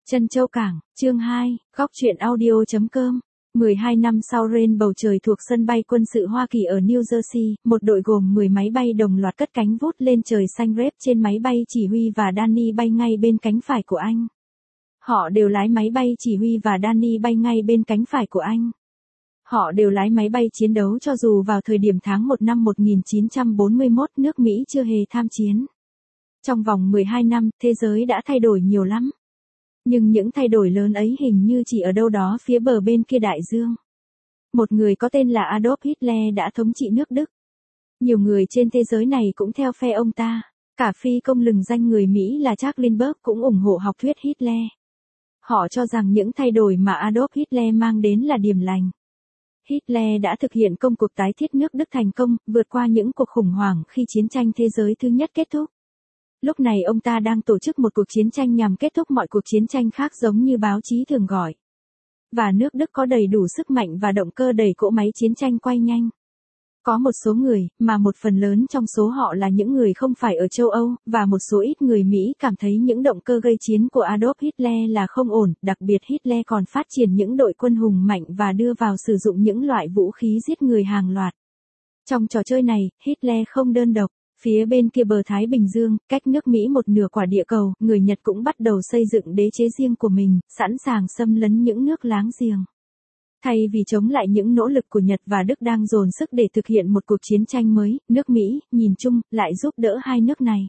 Trân Châu Cảng, chương 2, góc truyện audio.com. 12 năm sau Rain bầu trời thuộc sân bay quân sự Hoa Kỳ ở New Jersey, một đội gồm 10 máy bay đồng loạt cất cánh vút lên trời xanh rep trên máy bay chỉ huy và Danny bay ngay bên cánh phải của anh. Họ đều lái máy bay chỉ huy và Danny bay ngay bên cánh phải của anh. Họ đều lái máy bay chiến đấu cho dù vào thời điểm tháng 1 năm 1941 nước Mỹ chưa hề tham chiến. Trong vòng 12 năm, thế giới đã thay đổi nhiều lắm. Nhưng những thay đổi lớn ấy hình như chỉ ở đâu đó phía bờ bên kia đại dương. Một người có tên là Adolf Hitler đã thống trị nước Đức. Nhiều người trên thế giới này cũng theo phe ông ta. Cả phi công lừng danh người Mỹ là Charles Lindbergh cũng ủng hộ học thuyết Hitler. Họ cho rằng những thay đổi mà Adolf Hitler mang đến là điểm lành. Hitler đã thực hiện công cuộc tái thiết nước Đức thành công, vượt qua những cuộc khủng hoảng khi chiến tranh thế giới thứ nhất kết thúc. Lúc này ông ta đang tổ chức một cuộc chiến tranh nhằm kết thúc mọi cuộc chiến tranh khác giống như báo chí thường gọi. Và nước Đức có đầy đủ sức mạnh và động cơ đẩy cỗ máy chiến tranh quay nhanh. Có một số người, mà một phần lớn trong số họ là những người không phải ở châu Âu, và một số ít người Mỹ cảm thấy những động cơ gây chiến của Adolf Hitler là không ổn, đặc biệt Hitler còn phát triển những đội quân hùng mạnh và đưa vào sử dụng những loại vũ khí giết người hàng loạt. Trong trò chơi này, Hitler không đơn độc. Phía bên kia bờ Thái Bình Dương, cách nước Mỹ một nửa quả địa cầu, người Nhật cũng bắt đầu xây dựng đế chế riêng của mình, sẵn sàng xâm lấn những nước láng giềng. Thay vì chống lại những nỗ lực của Nhật và Đức đang dồn sức để thực hiện một cuộc chiến tranh mới, nước Mỹ, nhìn chung, lại giúp đỡ hai nước này.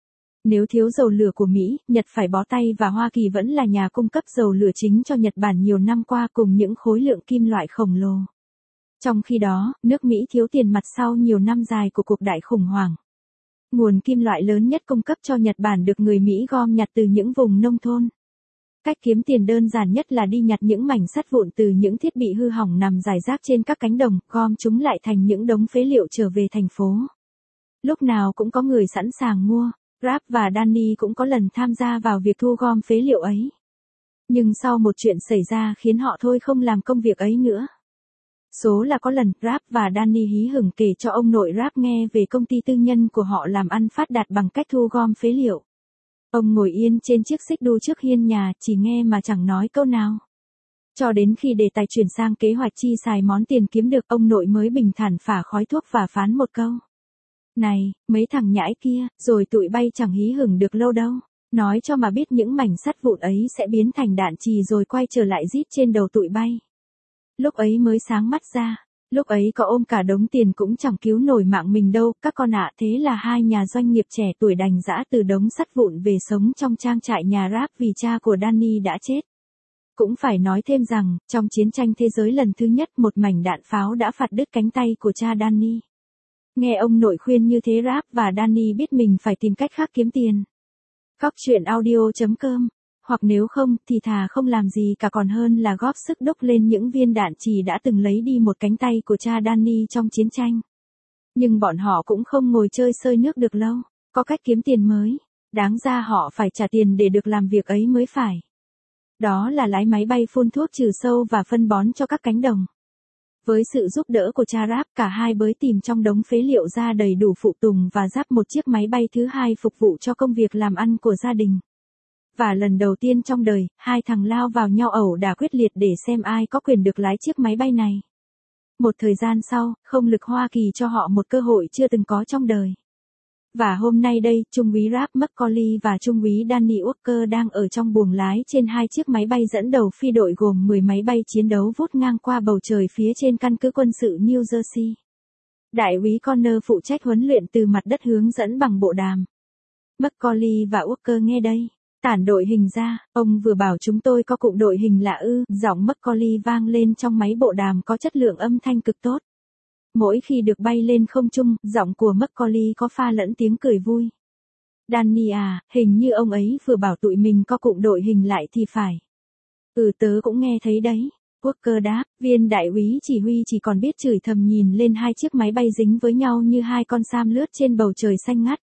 Nếu thiếu dầu lửa của Mỹ, Nhật phải bó tay và Hoa Kỳ vẫn là nhà cung cấp dầu lửa chính cho Nhật Bản nhiều năm qua cùng những khối lượng kim loại khổng lồ. Trong khi đó, nước Mỹ thiếu tiền mặt sau nhiều năm dài của cuộc đại khủng hoảng. Nguồn kim loại lớn nhất cung cấp cho Nhật Bản được người Mỹ gom nhặt từ những vùng nông thôn. Cách kiếm tiền đơn giản nhất là đi nhặt những mảnh sắt vụn từ những thiết bị hư hỏng nằm rải rác trên các cánh đồng, gom chúng lại thành những đống phế liệu trở về thành phố. Lúc nào cũng có người sẵn sàng mua, Rap và Danny cũng có lần tham gia vào việc thu gom phế liệu ấy. Nhưng sau một chuyện xảy ra khiến họ thôi không làm công việc ấy nữa. Số là có lần, Rap và Danny hí hửng kể cho ông nội Rap nghe về công ty tư nhân của họ làm ăn phát đạt bằng cách thu gom phế liệu. Ông ngồi yên trên chiếc xích đu trước hiên nhà, chỉ nghe mà chẳng nói câu nào. Cho đến khi đề tài chuyển sang kế hoạch chi xài món tiền kiếm được, ông nội mới bình thản phả khói thuốc và phán một câu. Này, mấy thằng nhãi kia, rồi tụi bay chẳng hí hửng được lâu đâu. Nói cho mà biết những mảnh sắt vụn ấy sẽ biến thành đạn chì rồi quay trở lại rít trên đầu tụi bay. Lúc ấy mới sáng mắt ra, lúc ấy có ôm cả đống tiền cũng chẳng cứu nổi mạng mình đâu, các con ạ. Thế là hai nhà doanh nghiệp trẻ tuổi đành dã từ đống sắt vụn về sống trong trang trại nhà Rap vì cha của Danny đã chết. Cũng phải nói thêm rằng, trong chiến tranh thế giới lần thứ nhất một mảnh đạn pháo đã phạt đứt cánh tay của cha Danny. Nghe ông nội khuyên như thế Rap và Danny biết mình phải tìm cách khác kiếm tiền. Góc truyện audio.com. Hoặc nếu không, thì thà không làm gì cả còn hơn là góp sức đúc lên những viên đạn chì đã từng lấy đi một cánh tay của cha Danny trong chiến tranh. Nhưng bọn họ cũng không ngồi chơi xơi nước được lâu, có cách kiếm tiền mới. Đáng ra họ phải trả tiền để được làm việc ấy mới phải. Đó là lái máy bay phun thuốc trừ sâu và phân bón cho các cánh đồng. Với sự giúp đỡ của cha Rap, cả hai bới tìm trong đống phế liệu ra đầy đủ phụ tùng và giáp một chiếc máy bay thứ hai phục vụ cho công việc làm ăn của gia đình. Và lần đầu tiên trong đời, hai thằng lao vào nhau ẩu đả quyết liệt để xem ai có quyền được lái chiếc máy bay này. Một thời gian sau, không lực Hoa Kỳ cho họ một cơ hội chưa từng có trong đời. Và hôm nay đây, Trung úy Rap McCauley và Trung úy Danny Walker đang ở trong buồng lái trên hai chiếc máy bay dẫn đầu phi đội gồm 10 máy bay chiến đấu vút ngang qua bầu trời phía trên căn cứ quân sự New Jersey. Đại úy Connor phụ trách huấn luyện từ mặt đất hướng dẫn bằng bộ đàm. McCauley và Walker nghe đây. Tản đội hình ra, ông vừa bảo chúng tôi có cụm đội hình lạ ư, giọng McCauley vang lên trong máy bộ đàm có chất lượng âm thanh cực tốt. Mỗi khi được bay lên không trung, giọng của McCauley có pha lẫn tiếng cười vui. Danny à, hình như ông ấy vừa bảo tụi mình có cụm đội hình lại thì phải. Tớ cũng nghe thấy đấy. Walker đáp, viên đại úy chỉ huy chỉ còn biết chửi thầm nhìn lên hai chiếc máy bay dính với nhau như hai con sam lướt trên bầu trời xanh ngắt.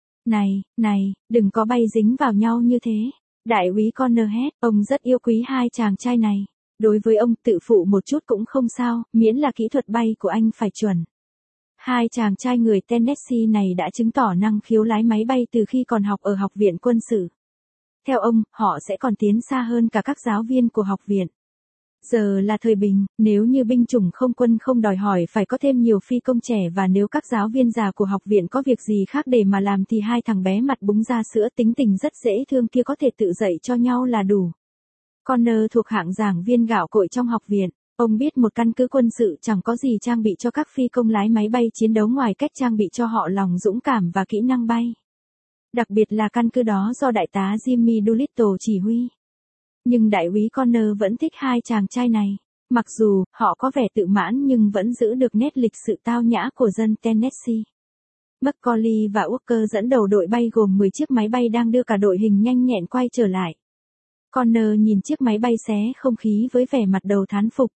Này, đừng có bay dính vào nhau như thế. Đại úy Connor hét, ông rất yêu quý hai chàng trai này. Đối với ông, tự phụ một chút cũng không sao, miễn là kỹ thuật bay của anh phải chuẩn. Hai chàng trai người Tennessee này đã chứng tỏ năng khiếu lái máy bay từ khi còn học ở học viện quân sự. Theo ông, họ sẽ còn tiến xa hơn cả các giáo viên của học viện. Giờ là thời bình, nếu như binh chủng không quân không đòi hỏi phải có thêm nhiều phi công trẻ và nếu các giáo viên già của học viện có việc gì khác để mà làm thì hai thằng bé mặt búng ra sữa tính tình rất dễ thương kia có thể tự dạy cho nhau là đủ. Connor thuộc hạng giảng viên gạo cội trong học viện. Ông biết một căn cứ quân sự chẳng có gì trang bị cho các phi công lái máy bay chiến đấu ngoài cách trang bị cho họ lòng dũng cảm và kỹ năng bay. Đặc biệt là căn cứ đó do đại tá Jimmy Doolittle chỉ huy. Nhưng đại úy Connor vẫn thích hai chàng trai này. Mặc dù họ có vẻ tự mãn nhưng vẫn giữ được nét lịch sự tao nhã của dân Tennessee. Macaulay và Walker dẫn đầu đội bay gồm 10 chiếc máy bay đang đưa cả đội hình nhanh nhẹn quay trở lại. Connor nhìn chiếc máy bay xé không khí với vẻ mặt đầu thán phục.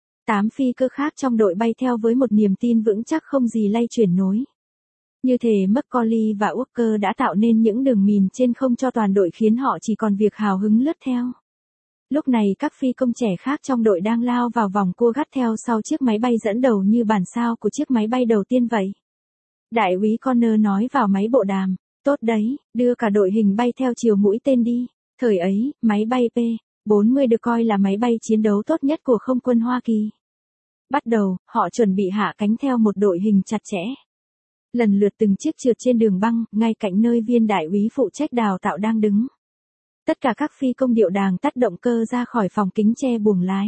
8 phi cơ khác trong đội bay theo với một niềm tin vững chắc không gì lay chuyển nối. Như thể Macaulay và Walker đã tạo nên những đường mìn trên không cho toàn đội khiến họ chỉ còn việc hào hứng lướt theo. Lúc này các phi công trẻ khác trong đội đang lao vào vòng cua gắt theo sau chiếc máy bay dẫn đầu như bản sao của chiếc máy bay đầu tiên vậy. Đại úy Connor nói vào máy bộ đàm, tốt đấy, đưa cả đội hình bay theo chiều mũi tên đi. Thời ấy, máy bay P-40 được coi là máy bay chiến đấu tốt nhất của không quân Hoa Kỳ. Bắt đầu, họ chuẩn bị hạ cánh theo một đội hình chặt chẽ. Lần lượt từng chiếc trượt trên đường băng, ngay cạnh nơi viên đại úy phụ trách đào tạo đang đứng. Tất cả các phi công điệu đàng tắt động cơ ra khỏi phòng kính che buồng lái.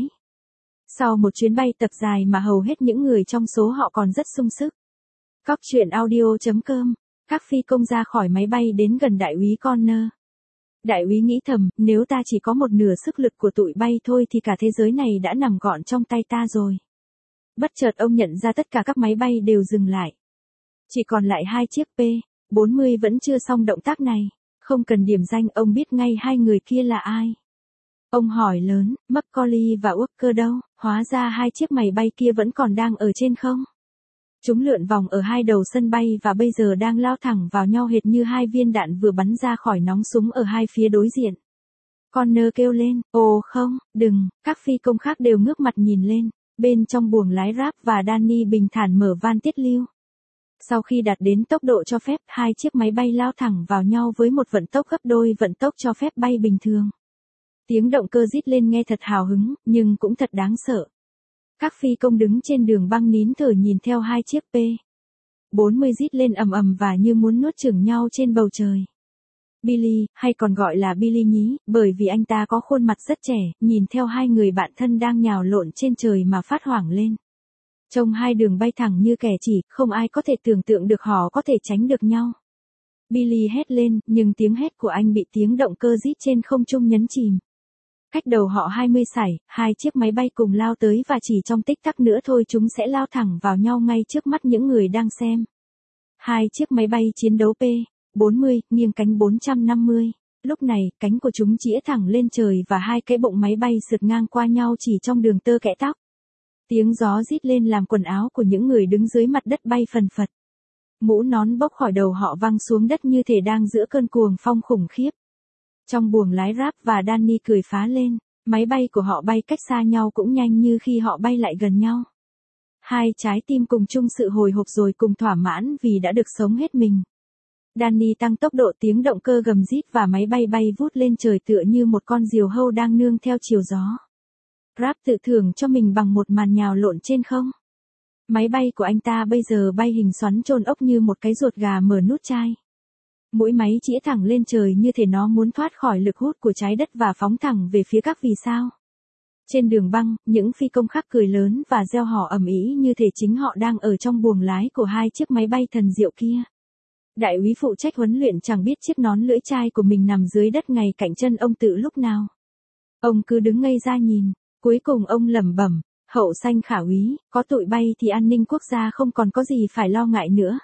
Sau một chuyến bay tập dài mà hầu hết những người trong số họ còn rất sung sức. Cóc truyện audio.com, các phi công ra khỏi máy bay đến gần đại úy Connor. Đại úy nghĩ thầm, nếu ta chỉ có một nửa sức lực của tụi bay thôi thì cả thế giới này đã nằm gọn trong tay ta rồi. Bất chợt ông nhận ra tất cả các máy bay đều dừng lại. Chỉ còn lại hai chiếc P-40 vẫn chưa xong động tác này. Không cần điểm danh ông biết ngay hai người kia là ai. Ông hỏi lớn, Macaulay và Walker đâu, hóa ra hai chiếc máy bay kia vẫn còn đang ở trên không. Chúng lượn vòng ở hai đầu sân bay và bây giờ đang lao thẳng vào nhau hệt như hai viên đạn vừa bắn ra khỏi nòng súng ở hai phía đối diện. Connor kêu lên, ồ không, đừng, các phi công khác đều ngước mặt nhìn lên, bên trong buồng lái Rap và Danny bình thản mở van tiết lưu. Sau khi đạt đến tốc độ cho phép, hai chiếc máy bay lao thẳng vào nhau với một vận tốc gấp đôi vận tốc cho phép bay bình thường. Tiếng động cơ rít lên nghe thật hào hứng, nhưng cũng thật đáng sợ. Các phi công đứng trên đường băng nín thở nhìn theo hai chiếc P-40 rít lên ầm ầm và như muốn nuốt chửng nhau trên bầu trời. Billy, hay còn gọi là Billy nhí, bởi vì anh ta có khuôn mặt rất trẻ, nhìn theo hai người bạn thân đang nhào lộn trên trời mà phát hoảng lên. Trông hai đường bay thẳng như kẻ chỉ, không ai có thể tưởng tượng được họ có thể tránh được nhau. Billy hét lên, nhưng tiếng hét của anh bị tiếng động cơ rít trên không trung nhấn chìm. Cách đầu họ 20 sải, hai chiếc máy bay cùng lao tới và chỉ trong tích tắc nữa thôi chúng sẽ lao thẳng vào nhau ngay trước mắt những người đang xem. Hai chiếc máy bay chiến đấu P-40, nghiêng cánh 450. Lúc này, cánh của chúng chĩa thẳng lên trời và hai cái bụng máy bay sượt ngang qua nhau chỉ trong đường tơ kẽ tóc. Tiếng gió rít lên làm quần áo của những người đứng dưới mặt đất bay phần phật. Mũ nón bốc khỏi đầu họ văng xuống đất như thể đang giữa cơn cuồng phong khủng khiếp. Trong buồng lái Rap và Danny cười phá lên, máy bay của họ bay cách xa nhau cũng nhanh như khi họ bay lại gần nhau. Hai trái tim cùng chung sự hồi hộp rồi cùng thỏa mãn vì đã được sống hết mình. Danny tăng tốc độ tiếng động cơ gầm rít và máy bay bay vút lên trời tựa như một con diều hâu đang nương theo chiều gió. Rap tự thưởng cho mình bằng một màn nhào lộn trên không. Máy bay của anh ta bây giờ bay hình xoắn chôn ốc như một cái ruột gà mở nút chai. Mũi máy chĩa thẳng lên trời như thể nó muốn thoát khỏi lực hút của trái đất và phóng thẳng về phía các vì sao. Trên đường băng, những phi công khác cười lớn và reo hò ầm ĩ như thể chính họ đang ở trong buồng lái của hai chiếc máy bay thần diệu kia. Đại úy phụ trách huấn luyện chẳng biết chiếc nón lưỡi chai của mình nằm dưới đất ngay cạnh chân ông tự lúc nào. Ông cứ đứng ngây ra nhìn, cuối cùng ông lẩm bẩm, hậu sanh khả úy, có tụi bay thì an ninh quốc gia không còn có gì phải lo ngại nữa.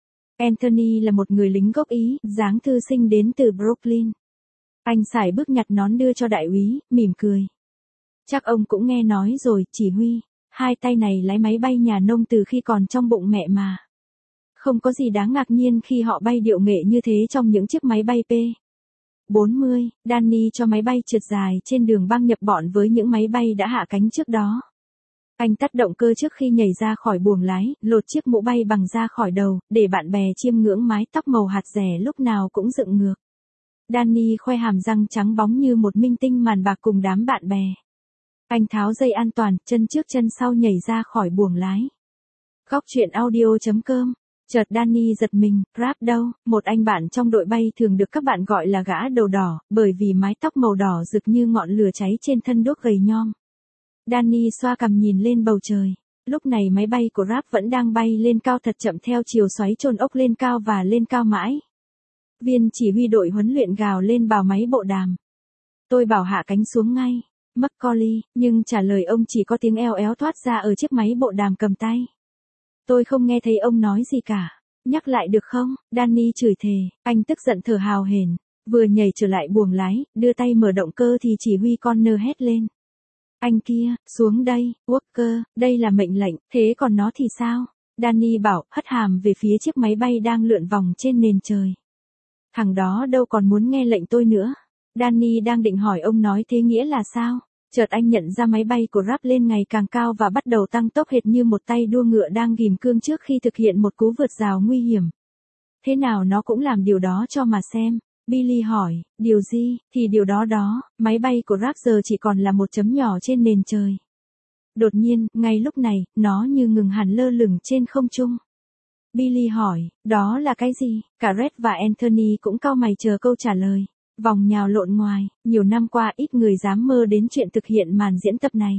Anthony là một người lính gốc Ý, dáng thư sinh đến từ Brooklyn. Anh sải bước nhặt nón đưa cho đại úy, mỉm cười. Chắc ông cũng nghe nói rồi, chỉ huy, hai tay này lái máy bay nhà nông từ khi còn trong bụng mẹ mà. Không có gì đáng ngạc nhiên khi họ bay điệu nghệ như thế trong những chiếc máy bay P-40. Danny cho máy bay trượt dài trên đường băng nhập bọn với những máy bay đã hạ cánh trước đó. Anh tắt động cơ trước khi nhảy ra khỏi buồng lái, lột chiếc mũ bay bằng ra khỏi đầu, để bạn bè chiêm ngưỡng mái tóc màu hạt rẻ lúc nào cũng dựng ngược. Danny khoe hàm răng trắng bóng như một minh tinh màn bạc cùng đám bạn bè. Anh tháo dây an toàn, chân trước chân sau nhảy ra khỏi buồng lái. Góc truyện audio.com. Chợt Danny giật mình, Rap đâu? Một anh bạn trong đội bay thường được các bạn gọi là gã đầu đỏ, bởi vì mái tóc màu đỏ rực như ngọn lửa cháy trên thân đuốc gầy nhom. Danny xoa cằm nhìn lên bầu trời. Lúc này máy bay của Rap vẫn đang bay lên cao thật chậm theo chiều xoáy chôn ốc lên cao và lên cao mãi. Viên chỉ huy đội huấn luyện gào lên vào máy bộ đàm. Tôi bảo hạ cánh xuống ngay. Macaulay, nhưng trả lời ông chỉ có tiếng eo éo thoát ra ở chiếc máy bộ đàm cầm tay. Tôi không nghe thấy ông nói gì cả. Nhắc lại được không? Danny chửi thề, anh tức giận thở hào hển, vừa nhảy trở lại buồng lái, đưa tay mở động cơ thì chỉ huy Connor hét lên. Anh kia, xuống đây, Walker, đây là mệnh lệnh, thế còn nó thì sao? Danny bảo, hất hàm về phía chiếc máy bay đang lượn vòng trên nền trời. Thằng đó đâu còn muốn nghe lệnh tôi nữa. Danny đang định hỏi ông nói thế nghĩa là sao? Chợt anh nhận ra máy bay của Rap lên ngày càng cao và bắt đầu tăng tốc hệt như một tay đua ngựa đang ghìm cương trước khi thực hiện một cú vượt rào nguy hiểm. Thế nào nó cũng làm điều đó cho mà xem. Billy hỏi, điều gì? Thì điều đó, máy bay của Rap giờ chỉ còn là một chấm nhỏ trên nền trời. Đột nhiên, ngay lúc này, nó như ngừng hẳn lơ lửng trên không trung. Billy hỏi, đó là cái gì? Cả Red và Anthony cũng cau mày chờ câu trả lời. Vòng nhào lộn ngoài, nhiều năm qua ít người dám mơ đến chuyện thực hiện màn diễn tập này.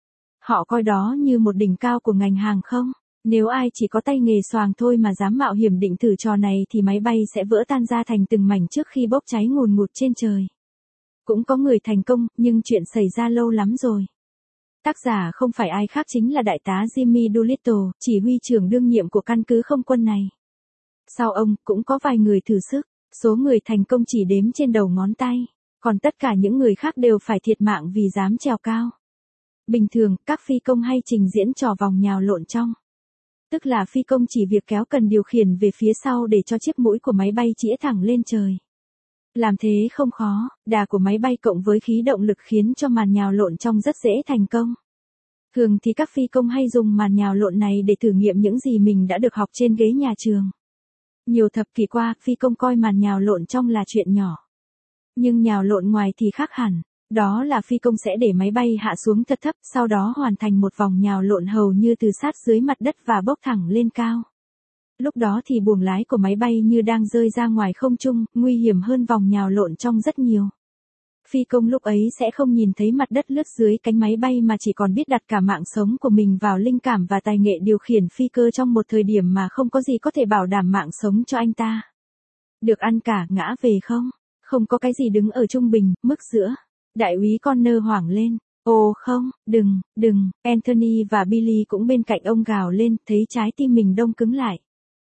Họ coi đó như một đỉnh cao của ngành hàng không. Nếu ai chỉ có tay nghề xoàng thôi mà dám mạo hiểm định thử trò này thì máy bay sẽ vỡ tan ra thành từng mảnh trước khi bốc cháy ngùn ngụt trên trời. Cũng có người thành công, nhưng chuyện xảy ra lâu lắm rồi. Tác giả không phải ai khác chính là đại tá Jimmy Doolittle, chỉ huy trưởng đương nhiệm của căn cứ không quân này. Sau ông, cũng có vài người thử sức. Số người thành công chỉ đếm trên đầu ngón tay, còn tất cả những người khác đều phải thiệt mạng vì dám trèo cao. Bình thường, các phi công hay trình diễn trò vòng nhào lộn trong. Tức là phi công chỉ việc kéo cần điều khiển về phía sau để cho chiếc mũi của máy bay chĩa thẳng lên trời. Làm thế không khó, đà của máy bay cộng với khí động lực khiến cho màn nhào lộn trong rất dễ thành công. Thường thì các phi công hay dùng màn nhào lộn này để thử nghiệm những gì mình đã được học trên ghế nhà trường. Nhiều thập kỷ qua, phi công coi màn nhào lộn trong là chuyện nhỏ. Nhưng nhào lộn ngoài thì khác hẳn. Đó là phi công sẽ để máy bay hạ xuống thật thấp, sau đó hoàn thành một vòng nhào lộn hầu như từ sát dưới mặt đất và bốc thẳng lên cao. Lúc đó thì buồng lái của máy bay như đang rơi ra ngoài không trung, nguy hiểm hơn vòng nhào lộn trong rất nhiều. Phi công lúc ấy sẽ không nhìn thấy mặt đất lướt dưới cánh máy bay mà chỉ còn biết đặt cả mạng sống của mình vào linh cảm và tài nghệ điều khiển phi cơ trong một thời điểm mà không có gì có thể bảo đảm mạng sống cho anh ta. Được ăn cả ngã về không? Không có cái gì đứng ở trung bình, mức giữa. Đại úy Connor hoảng lên. Ồ không, đừng, Anthony và Billy cũng bên cạnh ông gào lên, thấy trái tim mình đông cứng lại.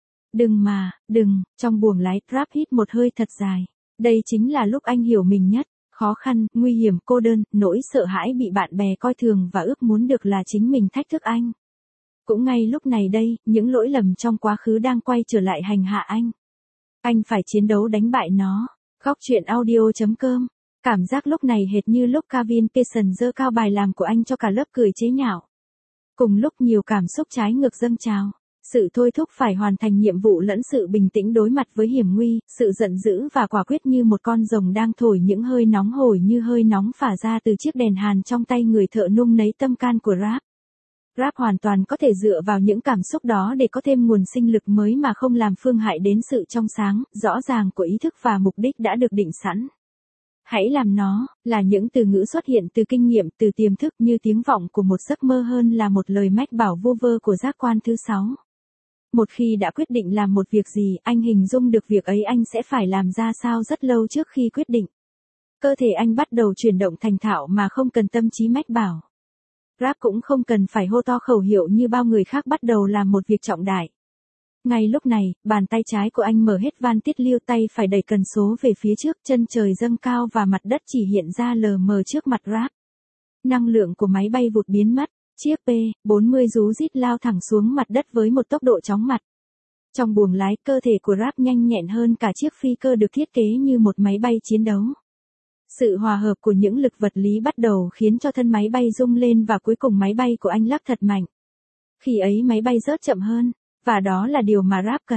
Đừng, trong buồng lái, Rap hít một hơi thật dài. Đây chính là lúc anh hiểu mình nhất. Khó khăn, nguy hiểm, cô đơn, nỗi sợ hãi bị bạn bè coi thường và ước muốn được là chính mình thách thức anh. Cũng ngay lúc này đây, những lỗi lầm trong quá khứ đang quay trở lại hành hạ anh. Anh phải chiến đấu đánh bại nó. Góc truyện audio.com. Cảm giác lúc này hệt như lúc Kevin Pearson giơ cao bài làm của anh cho cả lớp cười chế nhạo. Cùng lúc nhiều cảm xúc trái ngược dâng trào. Sự thôi thúc phải hoàn thành nhiệm vụ lẫn sự bình tĩnh đối mặt với hiểm nguy, sự giận dữ và quả quyết như một con rồng đang thổi những hơi nóng hổi như hơi nóng phả ra từ chiếc đèn hàn trong tay người thợ nung nấy tâm can của Rap. Rap hoàn toàn có thể dựa vào những cảm xúc đó để có thêm nguồn sinh lực mới mà không làm phương hại đến sự trong sáng, rõ ràng của ý thức và mục đích đã được định sẵn. Hãy làm nó, là những từ ngữ xuất hiện từ kinh nghiệm, từ tiềm thức như tiếng vọng của một giấc mơ hơn là một lời mách bảo vu vơ của giác quan thứ 6. Một khi đã quyết định làm một việc gì, anh hình dung được việc ấy anh sẽ phải làm ra sao rất lâu trước khi quyết định. Cơ thể anh bắt đầu chuyển động thành thạo mà không cần tâm trí mách bảo. Rap cũng không cần phải hô to khẩu hiệu như bao người khác bắt đầu làm một việc trọng đại. Ngay lúc này, bàn tay trái của anh mở hết van tiết liêu, tay phải đẩy cần số về phía trước, chân trời dâng cao và mặt đất chỉ hiện ra lờ mờ trước mặt Rap. Năng lượng của máy bay vụt biến mất. Chiếc P-40 rú rít lao thẳng xuống mặt đất với một tốc độ chóng mặt. Trong buồng lái, cơ thể của Rap nhanh nhẹn hơn cả chiếc phi cơ được thiết kế như một máy bay chiến đấu. Sự hòa hợp của những lực vật lý bắt đầu khiến cho thân máy bay rung lên và cuối cùng máy bay của anh lắc thật mạnh. Khi ấy máy bay rớt chậm hơn, và đó là điều mà Rap cần.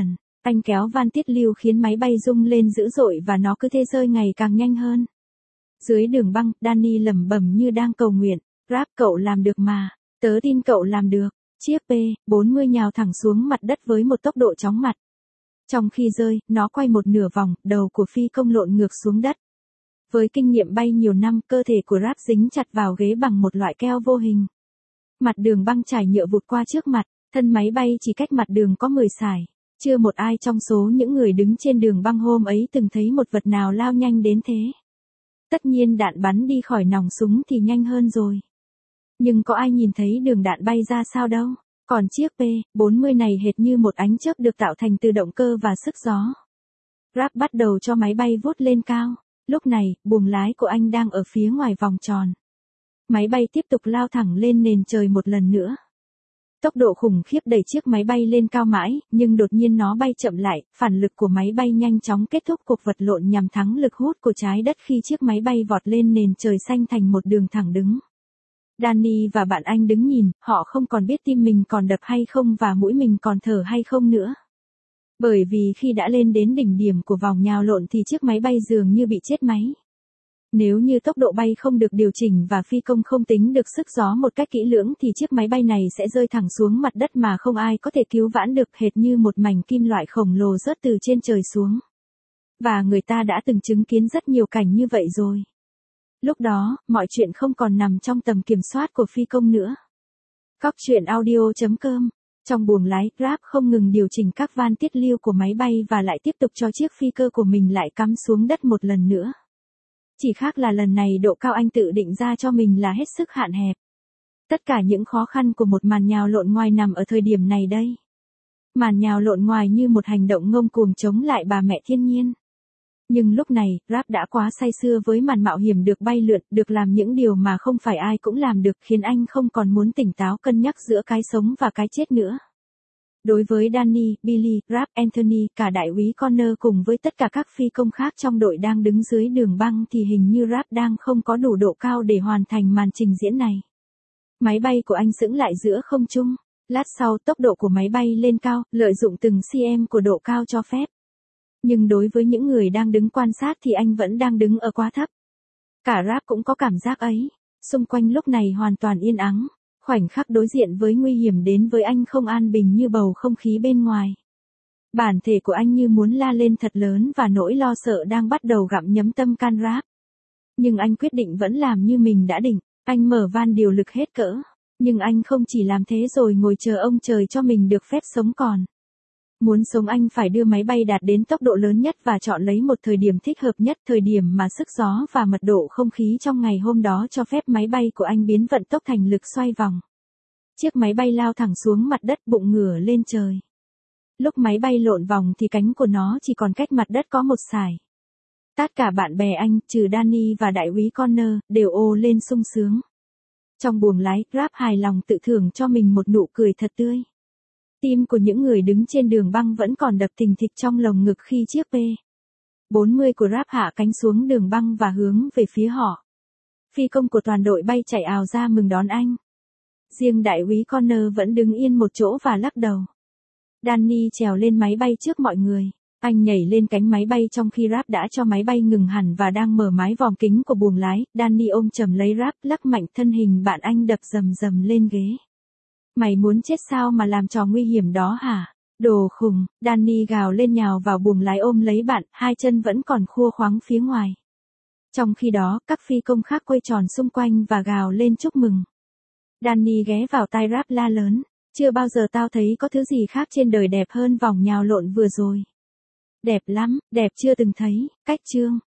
Anh kéo van tiết lưu khiến máy bay rung lên dữ dội và nó cứ thế rơi ngày càng nhanh hơn. Dưới đường băng, Danny lẩm bẩm như đang cầu nguyện. Rap, cậu làm được mà. Tớ tin cậu làm được. Chiếc P-40 nhào thẳng xuống mặt đất với một tốc độ chóng mặt. Trong khi rơi, nó quay một nửa vòng, đầu của phi công lộn ngược xuống đất. Với kinh nghiệm bay nhiều năm, cơ thể của Rap dính chặt vào ghế bằng một loại keo vô hình. Mặt đường băng trải nhựa vụt qua trước mặt, thân máy bay chỉ cách mặt đường có 10 sải. Chưa một ai trong số những người đứng trên đường băng hôm ấy từng thấy một vật nào lao nhanh đến thế. Tất nhiên đạn bắn đi khỏi nòng súng thì nhanh hơn rồi. Nhưng có ai nhìn thấy đường đạn bay ra sao đâu. Còn chiếc P-40 này hệt như một ánh chớp được tạo thành từ động cơ và sức gió. Rap bắt đầu cho máy bay vút lên cao. Lúc này, buồng lái của anh đang ở phía ngoài vòng tròn. Máy bay tiếp tục lao thẳng lên nền trời một lần nữa. Tốc độ khủng khiếp đẩy chiếc máy bay lên cao mãi, nhưng đột nhiên nó bay chậm lại, phản lực của máy bay nhanh chóng kết thúc cuộc vật lộn nhằm thắng lực hút của trái đất khi chiếc máy bay vọt lên nền trời xanh thành một đường thẳng đứng. Danny và bạn anh đứng nhìn, họ không còn biết tim mình còn đập hay không và mũi mình còn thở hay không nữa. Bởi vì khi đã lên đến đỉnh điểm của vòng nhào lộn thì chiếc máy bay dường như bị chết máy. Nếu như tốc độ bay không được điều chỉnh và phi công không tính được sức gió một cách kỹ lưỡng thì chiếc máy bay này sẽ rơi thẳng xuống mặt đất mà không ai có thể cứu vãn được, hệt như một mảnh kim loại khổng lồ rớt từ trên trời xuống. Và người ta đã từng chứng kiến rất nhiều cảnh như vậy rồi. Lúc đó, mọi chuyện không còn nằm trong tầm kiểm soát của phi công nữa. Góc truyện audio.com. Trong buồng lái, Rap không ngừng điều chỉnh các van tiết lưu của máy bay và lại tiếp tục cho chiếc phi cơ của mình lại cắm xuống đất một lần nữa. Chỉ khác là lần này độ cao anh tự định ra cho mình là hết sức hạn hẹp. Tất cả những khó khăn của một màn nhào lộn ngoài nằm ở thời điểm này đây. Màn nhào lộn ngoài như một hành động ngông cuồng chống lại bà mẹ thiên nhiên. Nhưng lúc này, Rap đã quá say sưa với màn mạo hiểm được bay lượn, được làm những điều mà không phải ai cũng làm được, khiến anh không còn muốn tỉnh táo cân nhắc giữa cái sống và cái chết nữa. Đối với Danny, Billy, Rap, Anthony, cả đại úy Connor cùng với tất cả các phi công khác trong đội đang đứng dưới đường băng thì hình như Rap đang không có đủ độ cao để hoàn thành màn trình diễn này. Máy bay của anh sững lại giữa không trung. Lát sau, tốc độ của máy bay lên cao, lợi dụng từng cm của độ cao cho phép. Nhưng đối với những người đang đứng quan sát thì anh vẫn đang đứng ở quá thấp. Cả Rap cũng có cảm giác ấy. Xung quanh lúc này hoàn toàn yên ắng. Khoảnh khắc đối diện với nguy hiểm đến với anh không an bình như bầu không khí bên ngoài. Bản thể của anh như muốn la lên thật lớn và nỗi lo sợ đang bắt đầu gặm nhấm tâm can Rap. Nhưng anh quyết định vẫn làm như mình đã định. Anh mở van điều lực hết cỡ. Nhưng anh không chỉ làm thế rồi ngồi chờ ông trời cho mình được phép sống còn. Muốn sống anh phải đưa máy bay đạt đến tốc độ lớn nhất và chọn lấy một thời điểm thích hợp nhất, thời điểm mà sức gió và mật độ không khí trong ngày hôm đó cho phép máy bay của anh biến vận tốc thành lực xoay vòng. Chiếc máy bay lao thẳng xuống mặt đất, bụng ngửa lên trời. Lúc máy bay lộn vòng thì cánh của nó chỉ còn cách mặt đất có một sải. Tất cả bạn bè anh, trừ Danny và đại úy Connor, đều ồ lên sung sướng. Trong buồng lái, Rap hài lòng tự thưởng cho mình một nụ cười thật tươi. Tim của những người đứng trên đường băng vẫn còn đập thình thịch trong lồng ngực khi chiếc P-40 của Rap hạ cánh xuống đường băng và hướng về phía họ. Phi công của toàn đội bay chạy ào ra mừng đón anh. Riêng đại úy Connor vẫn đứng yên một chỗ và lắc đầu. Danny trèo lên máy bay trước mọi người. Anh nhảy lên cánh máy bay trong khi Rap đã cho máy bay ngừng hẳn và đang mở mái vòm kính của buồng lái. Danny ôm chầm lấy Rap, lắc mạnh thân hình bạn anh đập rầm rầm lên ghế. Mày muốn chết sao mà làm trò nguy hiểm đó hả? Đồ khùng, Danny gào lên nhào vào buồng lái ôm lấy bạn, hai chân vẫn còn khua khoắng phía ngoài. Trong khi đó, các phi công khác quay tròn xung quanh và gào lên chúc mừng. Danny ghé vào tai Rap la lớn, chưa bao giờ tao thấy có thứ gì khác trên đời đẹp hơn vòng nhào lộn vừa rồi. Đẹp lắm, đẹp chưa từng thấy, cách chương.